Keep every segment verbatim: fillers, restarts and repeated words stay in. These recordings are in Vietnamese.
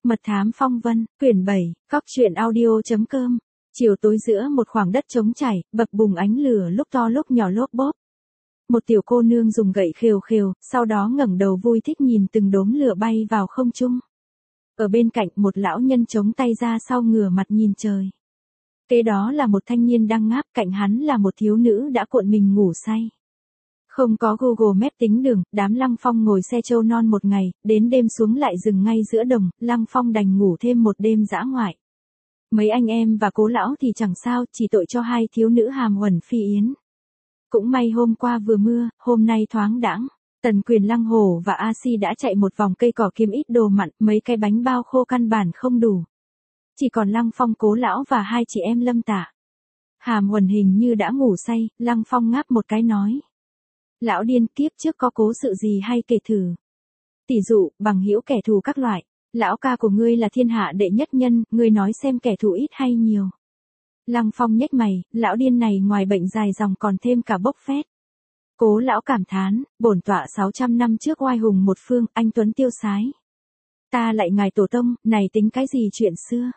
Mật thám phong vân, quyển bảy, Cóc truyện audio.com. Chiều tối giữa một khoảng đất trống trải, bập bùng ánh lửa lúc to lúc nhỏ lốp bốp. Một tiểu cô nương dùng gậy khều khều, sau đó ngẩng đầu vui thích nhìn từng đốm lửa bay vào không trung. Ở bên cạnh một lão nhân chống tay ra sau ngửa mặt nhìn trời. Kế đó là một thanh niên đang ngáp, cạnh hắn là một thiếu nữ đã cuộn mình ngủ say. Không có Google Maps tính đường, đám Lăng Phong ngồi xe trâu non một ngày, đến đêm xuống lại dừng ngay giữa đồng, Lăng Phong đành ngủ thêm một đêm dã ngoại. Mấy anh em và Cố lão thì chẳng sao, chỉ tội cho hai thiếu nữ Hàm Uẩn Phi Yến. Cũng may hôm qua vừa mưa, hôm nay thoáng đãng. Tần Quyền Lăng Hổ và A Si đã chạy một vòng cây cỏ kiếm ít đồ mặn, mấy cái bánh bao khô căn bản không đủ. Chỉ còn Lăng Phong, Cố lão và hai chị em Lâm Tả. Hàm Uẩn hình như đã ngủ say, Lăng Phong ngáp một cái nói. Lão điên, kiếp trước có cố sự gì hay kể thử. Tỷ dụ, bằng hữu kẻ thù các loại. Lão ca của ngươi là thiên hạ đệ nhất nhân, ngươi nói xem kẻ thù ít hay nhiều. Lăng Phong nhếch mày, lão điên này ngoài bệnh dài dòng còn thêm cả bốc phét. Cố lão cảm thán, bổn tọa sáu trăm năm trước oai hùng một phương, anh tuấn tiêu sái. Ta lại ngài tổ tông, này tính cái gì chuyện xưa.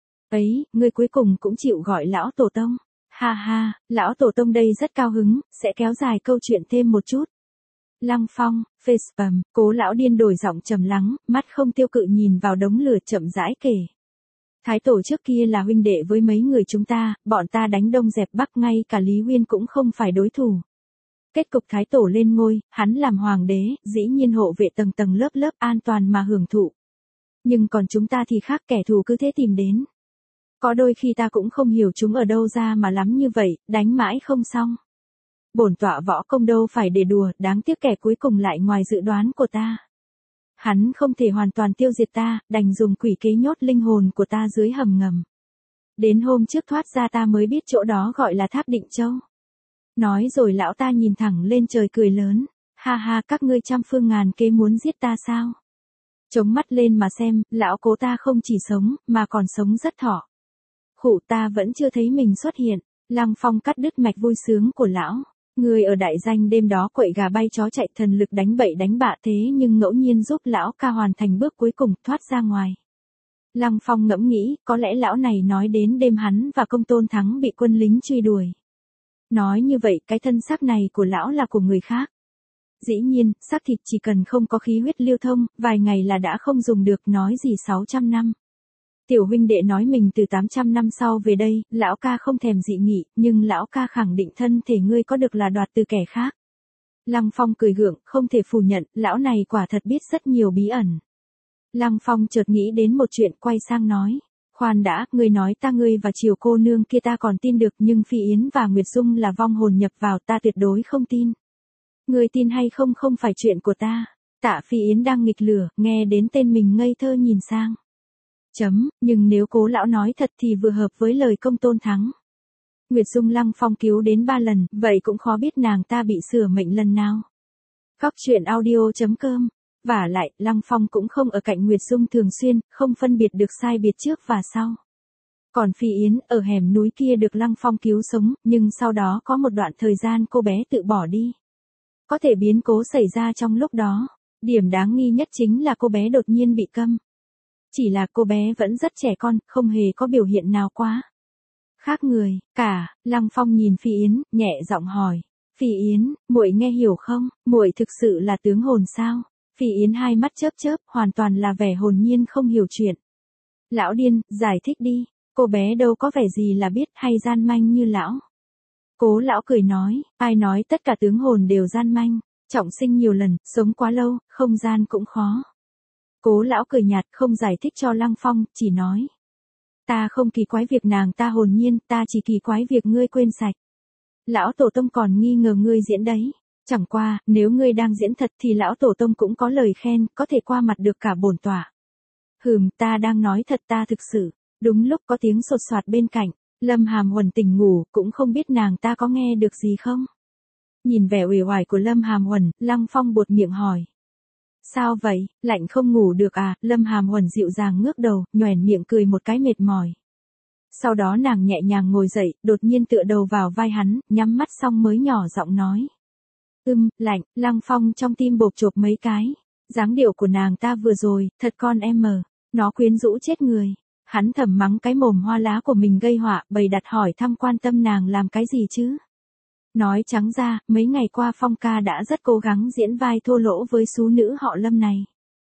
Ấy, ngươi cuối cùng cũng chịu gọi lão tổ tông. Ha ha, lão tổ tông đây rất cao hứng, sẽ kéo dài câu chuyện thêm một chút. Lăng Phong, facepalm, Cố lão điên đổi giọng trầm lắng, mắt không tiêu cự nhìn vào đống lửa chậm rãi kể. Thái tổ trước kia là huynh đệ với mấy người chúng ta, bọn ta đánh đông dẹp bắc, ngay cả Lý Huyên cũng không phải đối thủ. Kết cục thái tổ lên ngôi, hắn làm hoàng đế, dĩ nhiên hộ vệ tầng tầng lớp lớp an toàn mà hưởng thụ. Nhưng còn chúng ta thì khác, kẻ thù cứ thế tìm đến. Có đôi khi ta cũng không hiểu chúng ở đâu ra mà lắm như vậy, đánh mãi không xong. Bổn tọa võ công đâu phải để đùa, đáng tiếc kẻ cuối cùng lại ngoài dự đoán của ta. Hắn không thể hoàn toàn tiêu diệt ta, đành dùng quỷ kế nhốt linh hồn của ta dưới hầm ngầm. Đến hôm trước thoát ra ta mới biết chỗ đó gọi là Tháp Định Châu. Nói rồi lão ta nhìn thẳng lên trời cười lớn, ha ha, các ngươi trăm phương ngàn kế muốn giết ta sao? Chống mắt lên mà xem, lão Cố ta không chỉ sống, mà còn sống rất thọ. Khụ, ta vẫn chưa thấy mình xuất hiện. Lăng Phong cắt đứt mạch vui sướng của lão. Người ở đại danh đêm đó quậy gà bay chó chạy, thần lực đánh bậy đánh bạ, thế nhưng ngẫu nhiên giúp lão ca hoàn thành bước cuối cùng, thoát ra ngoài. Lăng Phong ngẫm nghĩ, có lẽ lão này nói đến đêm hắn và Công Tôn Thắng bị quân lính truy đuổi. Nói như vậy, cái thân xác này của lão là của người khác. Dĩ nhiên, xác thịt chỉ cần không có khí huyết lưu thông, vài ngày là đã không dùng được, nói gì sáu trăm năm. Tiểu huynh đệ nói mình từ tám trăm năm sau về đây, lão ca không thèm dị nghị, nhưng lão ca khẳng định thân thể ngươi có được là đoạt từ kẻ khác. Lăng Phong cười gượng, không thể phủ nhận, lão này quả thật biết rất nhiều bí ẩn. Lăng Phong chợt nghĩ đến một chuyện, quay sang nói. Khoan đã, ngươi nói ta ngươi và Triều cô nương kia ta còn tin được, nhưng Phi Yến và Nguyệt Dung là vong hồn nhập vào, ta tuyệt đối không tin. Ngươi tin hay không không phải chuyện của ta. Tạ Phi Yến đang nghịch lửa, nghe đến tên mình ngây thơ nhìn sang. Chấm, nhưng nếu Cố lão nói thật thì vừa hợp với lời Công Tôn Thắng. Nguyệt Dung Lăng Phong cứu đến ba lần, vậy cũng khó biết nàng ta bị sửa mệnh lần nào. Cóc truyện audio.com. Vả lại, Lăng Phong cũng không ở cạnh Nguyệt Dung thường xuyên, không phân biệt được sai biệt trước và sau. Còn Phi Yến, ở hẻm núi kia được Lăng Phong cứu sống, nhưng sau đó có một đoạn thời gian cô bé tự bỏ đi. Có thể biến cố xảy ra trong lúc đó. Điểm đáng nghi nhất chính là cô bé đột nhiên bị câm. Chỉ là cô bé vẫn rất trẻ con, không hề có biểu hiện nào quá khác người cả. Lăng Phong nhìn Phi Yến, nhẹ giọng hỏi. Phi Yến, muội nghe hiểu không? Muội thực sự là tướng hồn sao? Phi Yến hai mắt chớp chớp, hoàn toàn là vẻ hồn nhiên không hiểu chuyện. Lão điên, giải thích đi. Cô bé đâu có vẻ gì là biết hay gian manh như lão. Cố lão cười nói, ai nói tất cả tướng hồn đều gian manh. Trọng sinh nhiều lần, sống quá lâu, không gian cũng khó. Cố lão cười nhạt, không giải thích cho Lăng Phong, chỉ nói. Ta không kỳ quái việc nàng ta hồn nhiên, ta chỉ kỳ quái việc ngươi quên sạch. Lão tổ tông còn nghi ngờ ngươi diễn đấy. Chẳng qua, nếu ngươi đang diễn thật thì lão tổ tông cũng có lời khen, có thể qua mặt được cả bổn tọa. Hừm, ta đang nói thật, ta thực sự. Đúng lúc có tiếng sột soạt bên cạnh, Lâm Hàm Uẩn tỉnh ngủ, cũng không biết nàng ta có nghe được gì không. Nhìn vẻ uể oải của Lâm Hàm Uẩn, Lăng Phong buột miệng hỏi. Sao vậy, lạnh không ngủ được à? Lâm Hàm Uẩn dịu dàng ngước đầu, nhoẻn miệng cười một cái mệt mỏi. Sau đó nàng nhẹ nhàng ngồi dậy, đột nhiên tựa đầu vào vai hắn, nhắm mắt xong mới nhỏ giọng nói. Ưm, lạnh. Lăng Phong trong tim bộp chộp mấy cái. Dáng điệu của nàng ta vừa rồi, thật con em mờ. Nó quyến rũ chết người. Hắn thầm mắng cái mồm hoa lá của mình gây họa, bày đặt hỏi thăm quan tâm nàng làm cái gì chứ. Nói trắng ra, mấy ngày qua Phong ca đã rất cố gắng diễn vai thô lỗ với xú nữ họ Lâm này.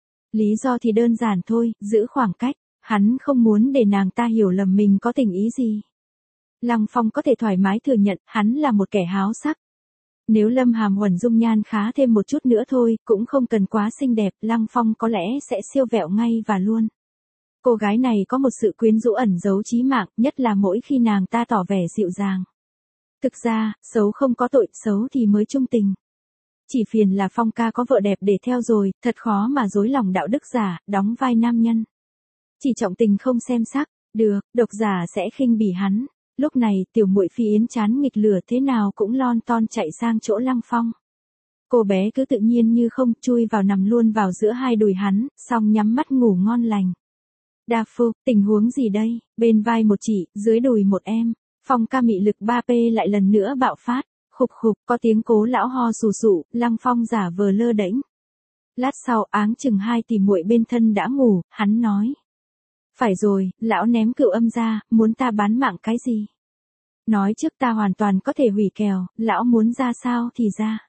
Lý do thì đơn giản thôi, giữ khoảng cách, hắn không muốn để nàng ta hiểu lầm mình có tình ý gì. Lăng Phong có thể thoải mái thừa nhận, hắn là một kẻ háo sắc. Nếu Lâm Hàm Uẩn dung nhan khá thêm một chút nữa thôi, cũng không cần quá xinh đẹp, Lăng Phong có lẽ sẽ siêu vẹo ngay và luôn. Cô gái này có một sự quyến rũ ẩn giấu chí mạng, nhất là mỗi khi nàng ta tỏ vẻ dịu dàng. Thực ra, xấu không có tội, xấu thì mới trung tình. Chỉ phiền là Phong ca có vợ đẹp để theo rồi, thật khó mà dối lòng đạo đức giả, đóng vai nam nhân. Chỉ trọng tình không xem sắc, được, độc giả sẽ khinh bỉ hắn. Lúc này, tiểu muội Phi Yến chán nghịch lửa thế nào cũng lon ton chạy sang chỗ Lăng Phong. Cô bé cứ tự nhiên như không, chui vào nằm luôn vào giữa hai đùi hắn, xong nhắm mắt ngủ ngon lành. Đa Phu, tình huống gì đây? Bên vai một chị, dưới đùi một em. Phong ca mị lực ba P lại lần nữa bạo phát. Khục khục, có tiếng Cố lão ho sù sụ, Lăng Phong giả vờ lơ đễnh. Lát sau, áng chừng hai tỷ muội bên thân đã ngủ, hắn nói. Phải rồi, lão ném cựu âm ra, muốn ta bán mạng cái gì? Nói trước ta hoàn toàn có thể hủy kèo, lão muốn ra sao thì ra.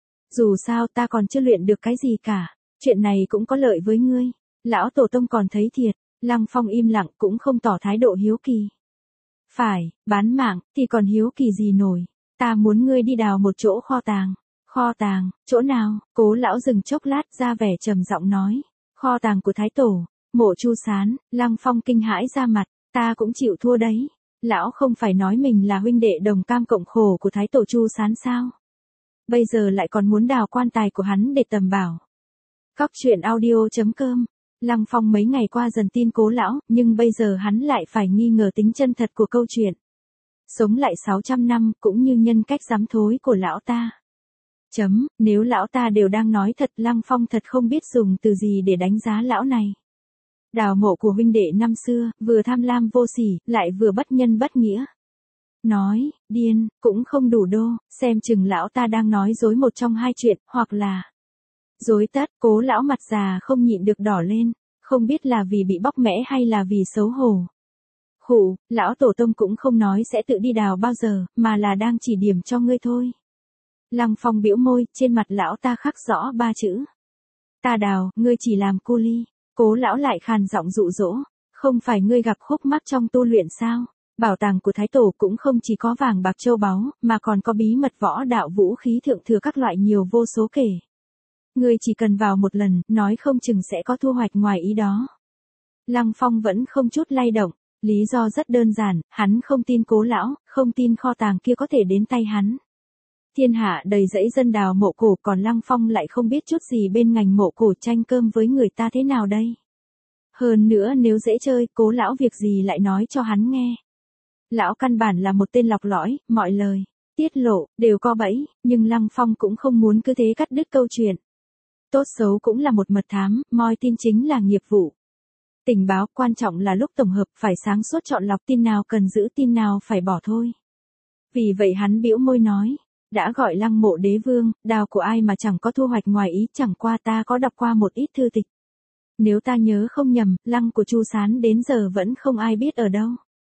Dù sao ta còn chưa luyện được cái gì cả, chuyện này cũng có lợi với ngươi. Lão tổ tông còn thấy thiệt, Lăng Phong im lặng cũng không tỏ thái độ hiếu kỳ. Phải, bán mạng, thì còn hiếu kỳ gì nổi, ta muốn ngươi đi đào một chỗ kho tàng. Kho tàng, chỗ nào? Cố lão dừng chốc lát ra vẻ trầm giọng nói. Kho tàng của Thái Tổ, Mộ Chu Sán. Lăng Phong kinh hãi ra mặt, ta cũng chịu thua đấy. Lão không phải nói mình là huynh đệ đồng cam cộng khổ của Thái Tổ Chu Sán sao? Bây giờ lại còn muốn đào quan tài của hắn để tầm bảo. Cóc truyện audio chấm com. Lăng Phong mấy ngày qua dần tin Cố lão, nhưng bây giờ hắn lại phải nghi ngờ tính chân thật của câu chuyện. Sống lại sáu trăm năm, cũng như nhân cách dám thối của lão ta. Chấm, nếu lão ta đều đang nói thật, Lăng Phong thật không biết dùng từ gì để đánh giá lão này. Đào mộ của huynh đệ năm xưa, vừa tham lam vô sỉ, lại vừa bất nhân bất nghĩa. Nói, điên, cũng không đủ đô, xem chừng lão ta đang nói dối một trong hai chuyện, hoặc là dối tất. Cố lão mặt già không nhịn được đỏ lên, không biết là vì bị bóc mẽ hay là vì xấu hổ. Khụ, lão tổ tông cũng không nói sẽ tự đi đào bao giờ, mà là đang chỉ điểm cho ngươi thôi. Lăng Phong bĩu môi, trên mặt lão ta khắc rõ ba chữ. Ta đào, ngươi chỉ làm cu ly. Cố lão lại khàn giọng dụ dỗ, không phải ngươi gặp khúc mắc trong tu luyện sao? Bảo tàng của Thái Tổ cũng không chỉ có vàng bạc châu báu, mà còn có bí mật võ đạo vũ khí thượng thừa các loại nhiều vô số kể. Ngươi chỉ cần vào một lần, nói không chừng sẽ có thu hoạch ngoài ý đó. Lăng Phong vẫn không chút lay động, lý do rất đơn giản, hắn không tin Cố lão, không tin kho tàng kia có thể đến tay hắn. Thiên hạ đầy dẫy dân đào mộ cổ, còn Lăng Phong lại không biết chút gì bên ngành mộ cổ, tranh cơm với người ta thế nào đây. Hơn nữa nếu dễ chơi, Cố lão việc gì lại nói cho hắn nghe. Lão căn bản là một tên lọc lõi, mọi lời tiết lộ đều có bẫy, nhưng Lăng Phong cũng không muốn cứ thế cắt đứt câu chuyện. Tốt xấu cũng là một mật thám, moi tin chính là nghiệp vụ. Tình báo quan trọng là lúc tổng hợp, phải sáng suốt chọn lọc tin nào cần giữ, tin nào phải bỏ thôi. Vì vậy hắn bĩu môi nói, đã gọi Lăng Mộ Đế Vương, đào của ai mà chẳng có thu hoạch ngoài ý, chẳng qua ta có đọc qua một ít thư tịch. Nếu ta nhớ không nhầm, lăng của Chu Sán đến giờ vẫn không ai biết ở đâu.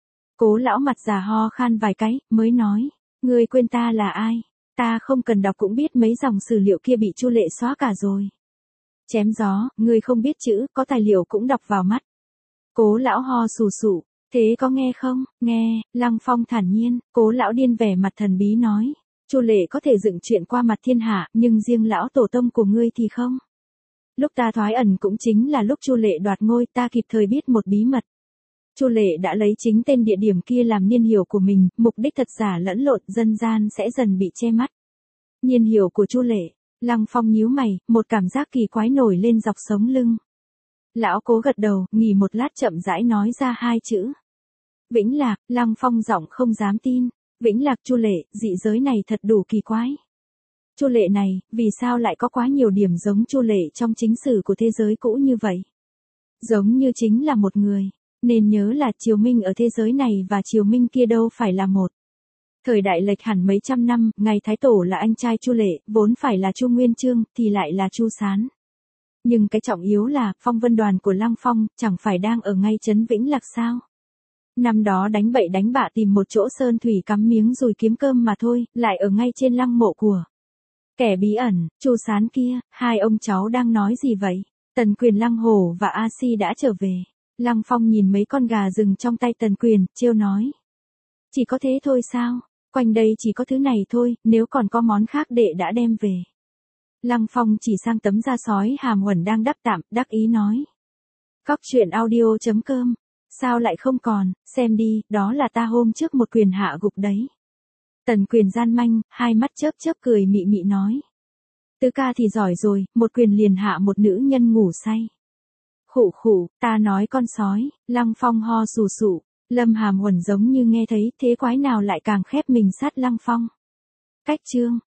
Cố lão mặt già ho khan vài cái, mới nói, ngươi quên ta là ai, ta không cần đọc cũng biết mấy dòng sử liệu kia bị Chu Lệ xóa cả rồi. Chém gió, ngươi không biết chữ, có tài liệu cũng đọc vào mắt. Cố lão ho sù sụ, thế có nghe không? Nghe. Lăng Phong thản nhiên. Cố lão điên vẻ mặt thần bí nói, Chu Lệ có thể dựng chuyện qua mặt thiên hạ, nhưng riêng lão tổ tông của ngươi thì không. Lúc ta thoái ẩn cũng chính là lúc Chu Lệ đoạt ngôi, ta kịp thời biết một bí mật. Chu Lệ đã lấy chính tên địa điểm kia làm niên hiệu của mình, mục đích thật giả lẫn lộn, dân gian sẽ dần bị che mắt. Niên hiệu của Chu Lệ. Lăng Phong nhíu mày, một cảm giác kỳ quái nổi lên dọc sống lưng. Lão Cố gật đầu, nghỉ một lát chậm rãi nói ra hai chữ. Vĩnh Lạc. Lăng Phong giọng không dám tin. Vĩnh Lạc Chu Lệ, dị giới này thật đủ kỳ quái. Chu Lệ này, vì sao lại có quá nhiều điểm giống Chu Lệ trong chính sử của thế giới cũ như vậy? Giống như chính là một người. Nên nhớ là Triều Minh ở thế giới này và Triều Minh kia đâu phải là một. Thời đại lệch hẳn mấy trăm năm, ngày Thái Tổ là anh trai Chu Lệ, vốn phải là Chu Nguyên Chương, thì lại là Chu Sán. Nhưng cái trọng yếu là, phong vân đoàn của Lăng Phong, chẳng phải đang ở ngay trấn Vĩnh Lạc sao? Năm đó đánh bậy đánh bạ tìm một chỗ sơn thủy cắm miếng rồi kiếm cơm mà thôi, lại ở ngay trên lăng mộ của kẻ bí ẩn, Chu Sán kia, hai ông cháu đang nói gì vậy? Tần Quyền, Lăng Hổ và A Si đã trở về. Lăng Phong nhìn mấy con gà rừng trong tay Tần Quyền, trêu nói. Chỉ có thế thôi sao? Quanh đây chỉ có thứ này thôi, nếu còn có món khác đệ đã đem về. Lăng Phong chỉ sang tấm da sói hàm huẩn đang đắp tạm, đắc ý nói. Cóc truyện audio chấm com. Sao lại không còn, xem đi, đó là ta hôm trước một quyền hạ gục đấy. Tần Quyền gian manh, hai mắt chớp chớp cười mị mị nói. Tứ ca thì giỏi rồi, một quyền liền hạ một nữ nhân ngủ say. Khụ khụ, ta nói con sói, Lăng Phong ho sù sụ, Lâm Hàm Huẩn giống như nghe thấy, thế quái nào lại càng khép mình sát Lăng Phong. Cách chương.